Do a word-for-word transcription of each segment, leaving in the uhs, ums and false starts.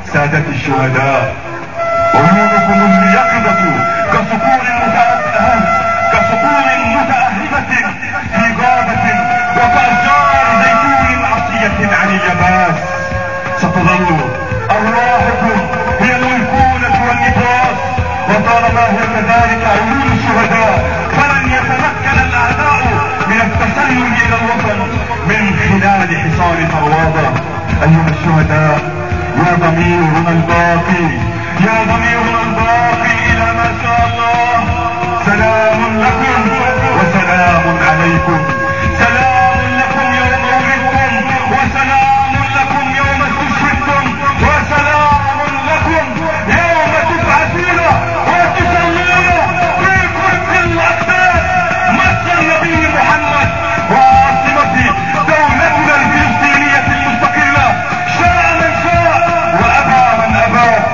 سادة الشهداء، عيونكم اليقظة كصقور متأهبة كصقور متأهبة في غابة، وكأشجار زيتون عصية عن اليباس. ستظل أرواحكم هي الأيقونة والنبراس، وطالما هي كذلك عيون الشهداء فلن يتمكن الأعداء من التسلل إلى الوطن من خلال حصار طروادة. أيها الشهداء، يا ضميرنا الباقي يا ضميرنا الباقي إلى ما شاء الله، سلام لكم وسلام عليكم، سلام لكم يوم ولدتم، وسلام لكم يوم استشهدتم، وسلام لكم يوم تبعثون وتسلمون في قدس الأقداس مصر النبي محمد وعاصمة دولتنا الفلسطينية المستقلة، شاء من شاء وأبى من أبى.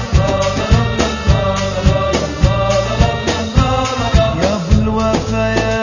يا ابو الوفا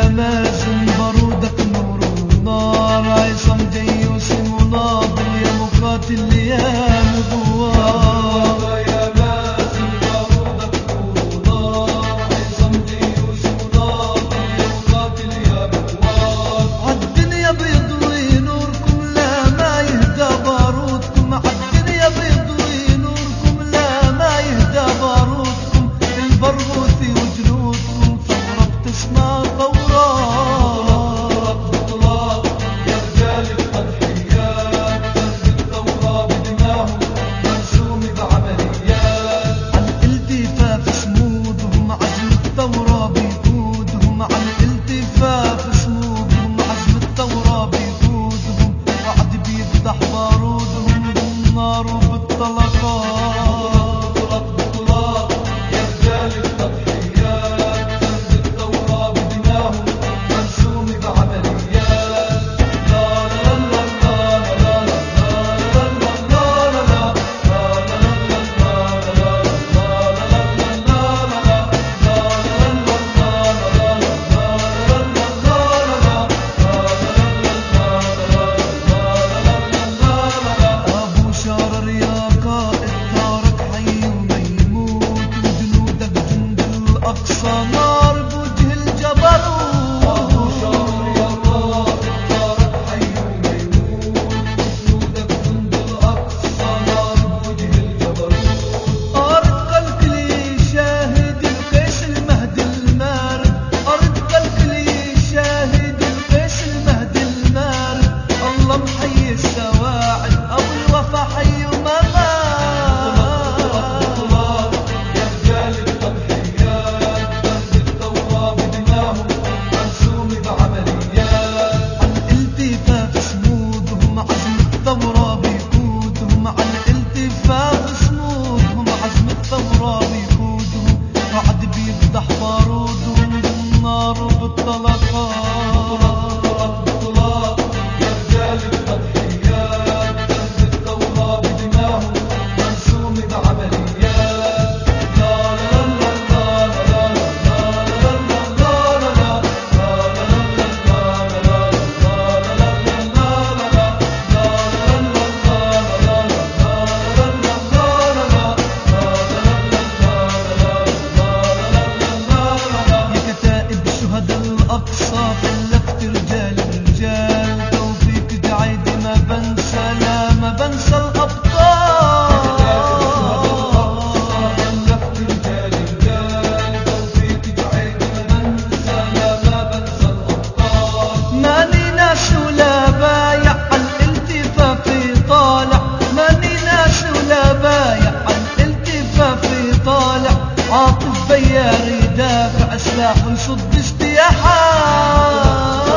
عاطف بيار يدافع سلاح ويصد اجتياحات.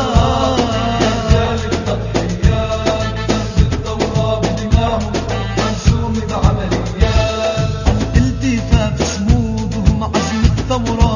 رجال التضحيات ضد الثورة بدماهم منسوم بعمليات. الالتفاف صمودهم عزم الثورة